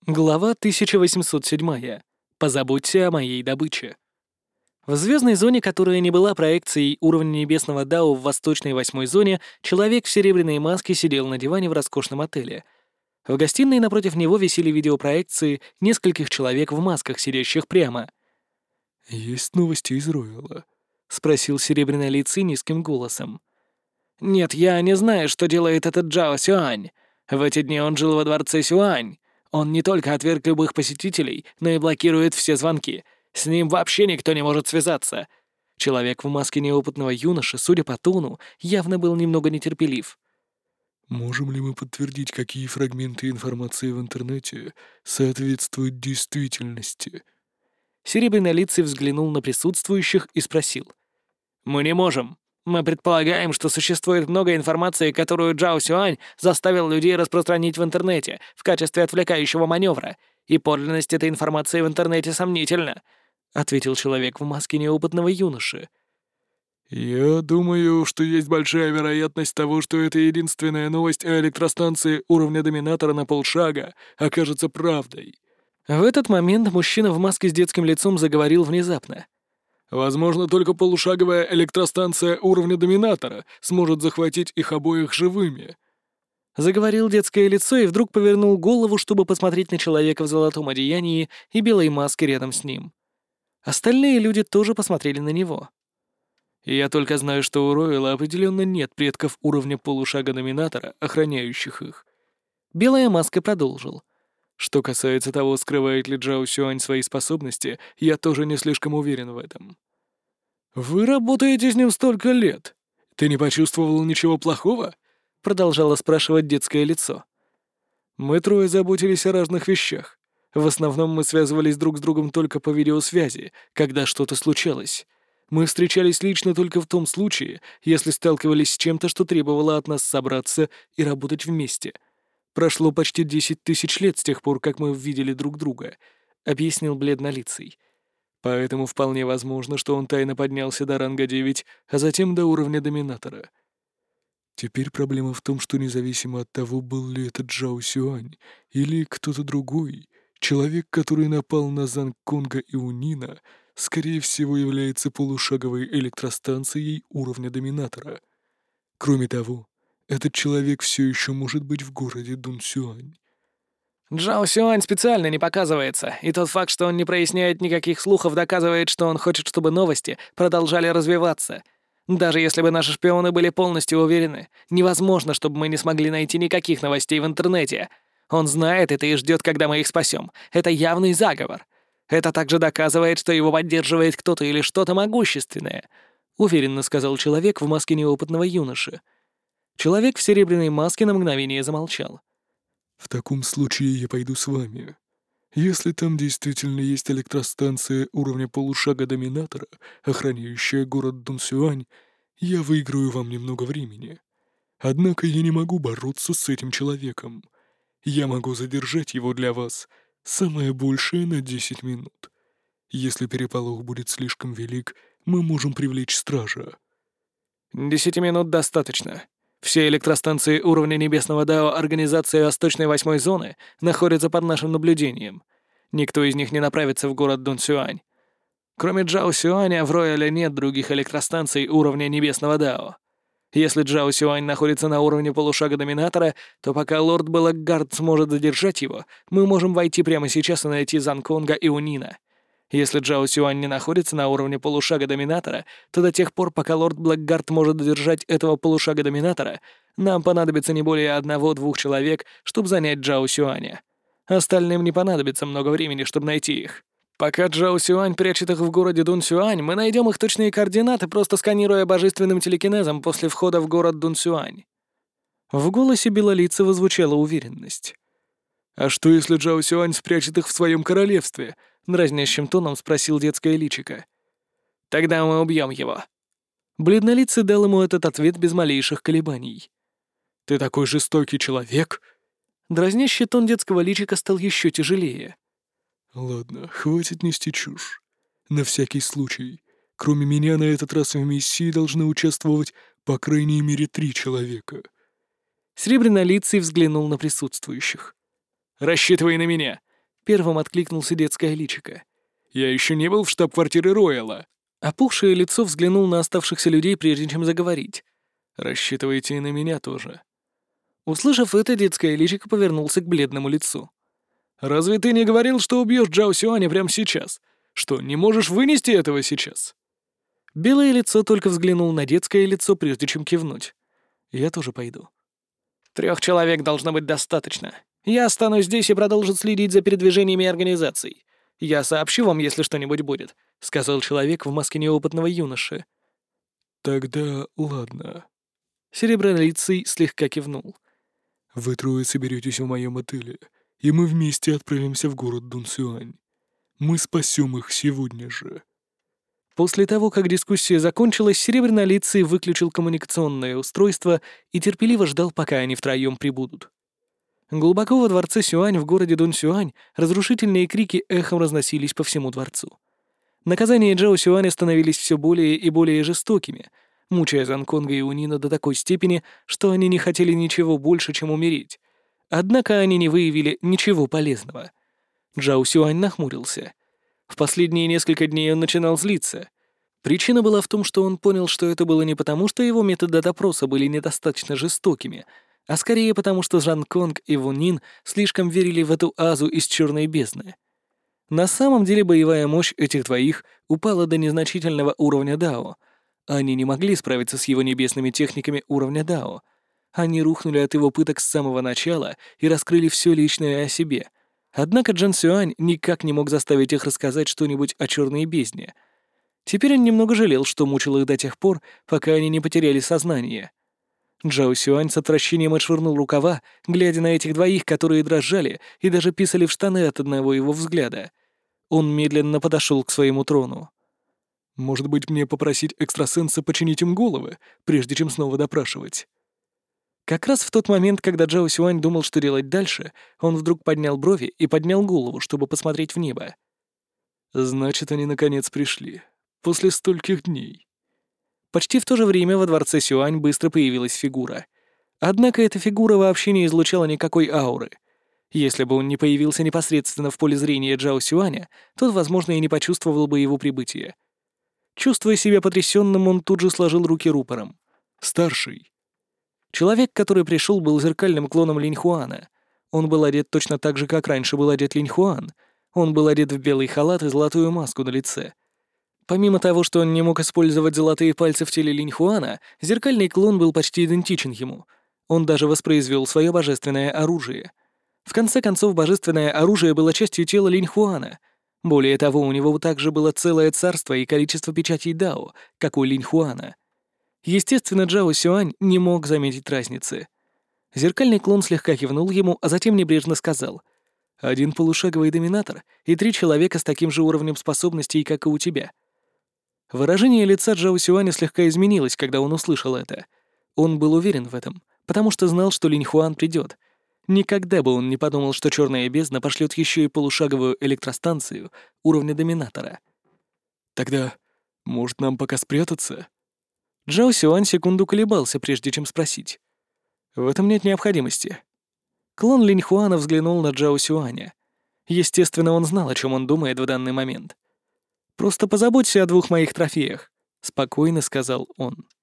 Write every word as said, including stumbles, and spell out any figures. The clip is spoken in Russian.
Глава тысяча восемьсот семь. Позаботься о моей добыче. В звездной зоне, которая не была проекцией уровня небесного Дао в восточной восьмой зоне, человек в серебряной маске сидел на диване в роскошном отеле. В гостиной напротив него висели видеопроекции нескольких человек в масках, сидящих прямо. «Есть новости из Ройла?» — спросил серебряный лицей низким голосом. «Нет, я не знаю, что делает этот Джао Сюань. В эти дни он жил во дворце Сюань. Он не только отверг любых посетителей, но и блокирует все звонки. С ним вообще никто не может связаться». Человек в маске неопытного юноши, судя по тону, явно был немного нетерпелив. «Можем ли мы подтвердить, какие фрагменты информации в интернете соответствуют действительности?» Серебрянолицый взглянул на присутствующих и спросил. «Мы не можем. Мы предполагаем, что существует много информации, которую Джао Сюань заставил людей распространить в интернете в качестве отвлекающего маневра, и подлинность этой информации в интернете сомнительна», — ответил человек в маске неопытного юноши. «Я думаю, что есть большая вероятность того, что эта единственная новость о электростанции уровня доминатора на полшага окажется правдой». В этот момент мужчина в маске с детским лицом заговорил внезапно. «Возможно, только полушаговая электростанция уровня доминатора сможет захватить их обоих живыми». Заговорил детское лицо и вдруг повернул голову, чтобы посмотреть на человека в золотом одеянии и белой маске рядом с ним. Остальные люди тоже посмотрели на него. «Я только знаю, что у Ройла определенно нет предков уровня полушага доминатора, охраняющих их». Белая маска продолжил. «Что касается того, скрывает ли Джао Сюань свои способности, я тоже не слишком уверен в этом». «Вы работаете с ним столько лет. Ты не почувствовал ничего плохого?» — продолжало спрашивать детское лицо. «Мы трое заботились о разных вещах. В основном мы связывались друг с другом только по видеосвязи, когда что-то случалось. Мы встречались лично только в том случае, если сталкивались с чем-то, что требовало от нас собраться и работать вместе. Прошло почти десять тысяч лет с тех пор, как мы видели друг друга», — объяснил бледнолицый. «Поэтому вполне возможно, что он тайно поднялся до ранга девять, а затем до уровня доминатора». Теперь проблема в том, что независимо от того, был ли это Джао Сюань или кто-то другой, человек, который напал на Занг-Конга и Унина, скорее всего является полушаговой электростанцией уровня доминатора. Кроме того, этот человек все еще может быть в городе Дунсюань. Джао Сюань специально не показывается, и тот факт, что он не проясняет никаких слухов, доказывает, что он хочет, чтобы новости продолжали развиваться. Даже если бы наши шпионы были полностью уверены, невозможно, чтобы мы не смогли найти никаких новостей в интернете. Он знает это и ждет, когда мы их спасем. Это явный заговор. Это также доказывает, что его поддерживает кто-то или что-то могущественное», — уверенно сказал человек в маске неопытного юноши. Человек в серебряной маске на мгновение замолчал. «В таком случае я пойду с вами. Если там действительно есть электростанция уровня полушага доминатора, охраняющая город Дунсюань, я выиграю вам немного времени. Однако я не могу бороться с этим человеком. Я могу задержать его для вас, самое большее на десять минут. Если переполох будет слишком велик, мы можем привлечь стража». «Десяти минут достаточно. Все электростанции уровня Небесного Дао Организации Восточной Восьмой Зоны находятся под нашим наблюдением. Никто из них не направится в город Дунсюань. Кроме Джао Сюаня, в Рояле нет других электростанций уровня Небесного Дао. Если Джао Сюань находится на уровне полушага доминатора, то пока лорд Балаггард сможет задержать его, мы можем войти прямо сейчас и найти Занконга и Унина. Если Джао Сюань не находится на уровне полушага доминатора, то до тех пор, пока лорд Блэкгард может задержать этого полушага доминатора, нам понадобится не более одного-двух человек, чтобы занять Джао Сюаня. Остальным не понадобится много времени, чтобы найти их. Пока Джао Сюань прячет их в городе Дун Сюань, мы найдем их точные координаты, просто сканируя божественным телекинезом после входа в город Дун Сюань». В голосе белолицего звучала уверенность. «А что, если Джао Сюань спрячет их в своем королевстве?» — дразнящим тоном спросил детское личико. «Тогда мы убьем его». Бледнолицый дал ему этот ответ без малейших колебаний. «Ты такой жестокий человек?» Дразнящий тон детского личика стал еще тяжелее. «Ладно, хватит нести чушь. На всякий случай, кроме меня на этот раз в миссии должны участвовать по крайней мере три человека». Серебрянолицый взглянул на присутствующих. «Рассчитывай на меня. Первым откликнулся детское личико. «Я еще не был в штаб-квартире Ройла». Опухшее лицо взглянул на оставшихся людей, прежде чем заговорить. «Рассчитывайте и на меня тоже». Услышав это, детское личико повернулся к бледному лицу. «Разве ты не говорил, что убьешь Джао Сюаня прямо сейчас? Что, не можешь вынести этого сейчас?» Белое лицо только взглянул на детское лицо, прежде чем кивнуть. «Я тоже пойду». «Трех человек должно быть достаточно. Я останусь здесь и продолжу следить за передвижениями организаций. Я сообщу вам, если что-нибудь будет», — сказал человек в маске неопытного юноши. «Тогда ладно». Серебролицый слегка кивнул. «Вы трое соберетесь в моем отеле, и мы вместе отправимся в город Дунсюань. Мы спасем их сегодня же». После того, как дискуссия закончилась, Серебрянолицый выключил коммуникационное устройство и терпеливо ждал, пока они втроем прибудут. Глубоко во дворце Сюань в городе Дунсюань разрушительные крики эхом разносились по всему дворцу. Наказания Джао Сюаня становились все более и более жестокими, мучая Занконга и Унина до такой степени, что они не хотели ничего больше, чем умереть. Однако они не выявили ничего полезного. Джао Сюань нахмурился. В последние несколько дней он начинал злиться. Причина была в том, что он понял, что это было не потому, что его методы допроса были недостаточно жестокими, а скорее потому, что Жан Конг и Вун Нин слишком верили в эту азу из черной бездны. На самом деле боевая мощь этих двоих упала до незначительного уровня Дао. Они не могли справиться с его небесными техниками уровня Дао. Они рухнули от его пыток с самого начала и раскрыли все личное о себе. Однако Джан Сюань никак не мог заставить их рассказать что-нибудь о черной бездне. Теперь он немного жалел, что мучил их до тех пор, пока они не потеряли сознание. Джао Сюань с отвращением отшвырнул рукава, глядя на этих двоих, которые дрожали и даже писали в штаны от одного его взгляда. Он медленно подошел к своему трону. «Может быть, мне попросить экстрасенса починить им головы, прежде чем снова допрашивать?» Как раз в тот момент, когда Джао Сюань думал, что делать дальше, он вдруг поднял брови и поднял голову, чтобы посмотреть в небо. «Значит, они наконец пришли. После стольких дней». Почти в то же время во дворце Сюань быстро появилась фигура. Однако эта фигура вообще не излучала никакой ауры. Если бы он не появился непосредственно в поле зрения Джао Сюаня, тот, возможно, и не почувствовал бы его прибытия. Чувствуя себя потрясенным, он тут же сложил руки рупором. «Старший». Человек, который пришел, был зеркальным клоном Линьхуана. Он был одет точно так же, как раньше был одет Линьхуан. Он был одет в белый халат и золотую маску на лице. Помимо того, что он не мог использовать золотые пальцы в теле Линьхуана, зеркальный клон был почти идентичен ему. Он даже воспроизвел свое божественное оружие. В конце концов, божественное оружие было частью тела Линьхуана. Более того, у него также было целое царство и количество печатей Дао, как у Линьхуана. Естественно, Джао Сюань не мог заметить разницы. Зеркальный клон слегка кивнул ему, а затем небрежно сказал: «Один полушаговый доминатор и три человека с таким же уровнем способностей, как и у тебя». Выражение лица Джао Сюаня слегка изменилось, когда он услышал это. Он был уверен в этом, потому что знал, что Линьхуан придет. Никогда бы он не подумал, что черная бездна пошлет еще и полушаговую электростанцию уровня доминатора. «Тогда, может, нам пока спрятаться?» Джао Сюань секунду колебался, прежде чем спросить. «В этом нет необходимости». Клон Линьхуана взглянул на Джао Сюаня. Естественно, он знал, о чем он думает в данный момент. «Просто позаботься о двух моих трофеях», — спокойно сказал он.